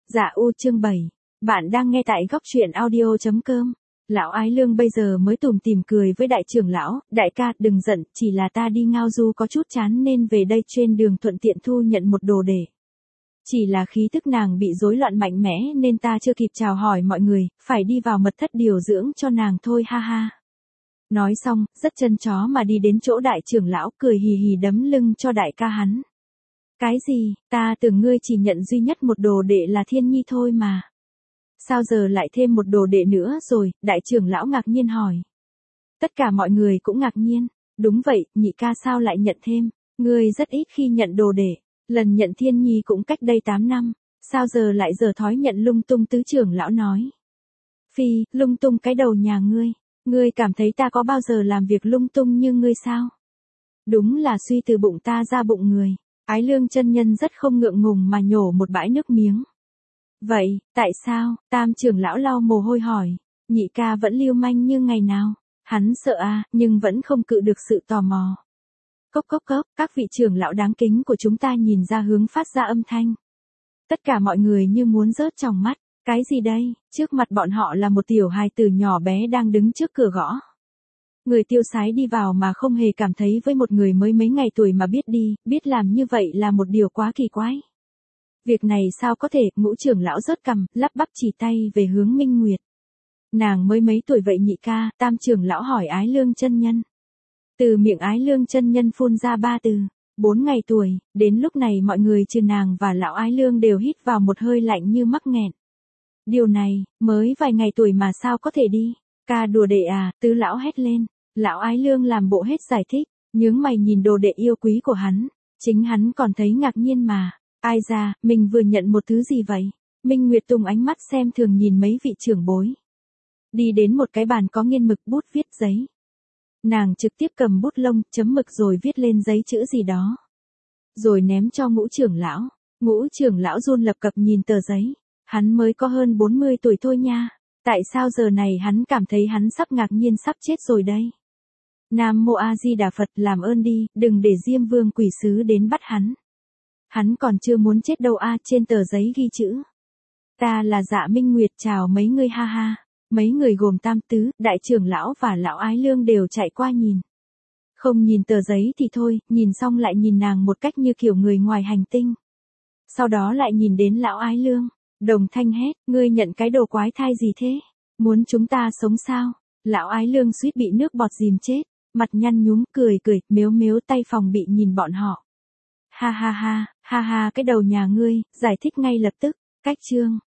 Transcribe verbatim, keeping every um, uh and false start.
Dạ U chương bảy. Bạn đang nghe tại góc truyện audio chấm com. Lão Ái Lương bây giờ mới tủm tỉm cười với đại trưởng lão, đại ca, đừng giận, chỉ là ta đi ngao du có chút chán nên về đây trên đường thuận tiện thu nhận một đồ để. Chỉ là khí tức nàng bị rối loạn mạnh mẽ nên ta chưa kịp chào hỏi mọi người, phải đi vào mật thất điều dưỡng cho nàng thôi ha ha. Nói xong, rất chân chó mà đi đến chỗ đại trưởng lão, cười hì hì đấm lưng cho đại ca hắn. Cái gì, ta tưởng ngươi chỉ nhận duy nhất một đồ đệ là Thiên Nhi thôi mà. Sao giờ lại thêm một đồ đệ nữa rồi, đại trưởng lão ngạc nhiên hỏi. Tất cả mọi người cũng ngạc nhiên, đúng vậy, nhị ca sao lại nhận thêm, ngươi rất ít khi nhận đồ đệ, lần nhận Thiên Nhi cũng cách đây tám năm, sao giờ lại giờ thói nhận lung tung, tứ trưởng lão nói. Phi, lung tung cái đầu nhà ngươi, ngươi cảm thấy ta có bao giờ làm việc lung tung như ngươi sao? Đúng là suy từ bụng ta ra bụng người. Ái Lương chân nhân rất không ngượng ngùng mà nhổ một bãi nước miếng. Vậy, tại sao? Tam trưởng lão lau mồ hôi hỏi. Nhị ca vẫn lưu manh như ngày nào. Hắn sợ à, nhưng vẫn không cự được sự tò mò. Cốc cốc cốc, các vị trưởng lão đáng kính của chúng ta nhìn ra hướng phát ra âm thanh. Tất cả mọi người như muốn rớt trong mắt. Cái gì đây? Trước mặt bọn họ là một tiểu hài tử nhỏ bé đang đứng trước cửa gõ. Người tiêu sái đi vào mà không hề cảm thấy với một người mới mấy ngày tuổi mà biết đi, biết làm như vậy là một điều quá kỳ quái. Việc này sao có thể, ngũ trưởng lão rớt cằm, lắp bắp chỉ tay về hướng Minh Nguyệt. Nàng mới mấy tuổi vậy nhị ca, tam trưởng lão hỏi Ái Lương chân nhân. Từ miệng Ái Lương chân nhân phun ra ba từ, bốn ngày tuổi, đến lúc này mọi người trừ nàng và lão Ái Lương đều hít vào một hơi lạnh như mắc nghẹn. Điều này, mới vài ngày tuổi mà sao có thể đi, ca đùa đệ à, tứ lão hét lên. Lão Ái Lương làm bộ hết giải thích, nhướng mày nhìn đồ đệ yêu quý của hắn, chính hắn còn thấy ngạc nhiên mà, ai ra, mình vừa nhận một thứ gì vậy? Minh Nguyệt tung ánh mắt xem thường nhìn mấy vị trưởng bối. Đi đến một cái bàn có nghiên mực bút viết giấy. Nàng trực tiếp cầm bút lông, chấm mực rồi viết lên giấy chữ gì đó. Rồi ném cho ngũ trưởng lão, ngũ trưởng lão run lập cập nhìn tờ giấy, hắn mới có hơn bốn mươi tuổi thôi nha, tại sao giờ này hắn cảm thấy hắn sắp ngạc nhiên sắp chết rồi đây? Nam Mô A Di Đà Phật, làm ơn đi, đừng để Diêm Vương quỷ sứ đến bắt hắn. Hắn còn chưa muốn chết đâu a, trên tờ giấy ghi chữ. Ta là Dạ Minh Nguyệt, chào mấy người ha ha. Mấy người gồm Tam Tứ, đại trưởng lão và lão Ái Lương đều chạy qua nhìn. Không nhìn tờ giấy thì thôi, nhìn xong lại nhìn nàng một cách như kiểu người ngoài hành tinh. Sau đó lại nhìn đến lão Ái Lương, đồng thanh hét, ngươi nhận cái đồ quái thai gì thế? Muốn chúng ta sống sao? Lão Ái Lương suýt bị nước bọt dìm chết. Mặt nhăn nhúm, cười cười, mếu mếu tay phòng bị nhìn bọn họ. Ha ha ha, ha ha cái đầu nhà ngươi, giải thích ngay lập tức, cách chương.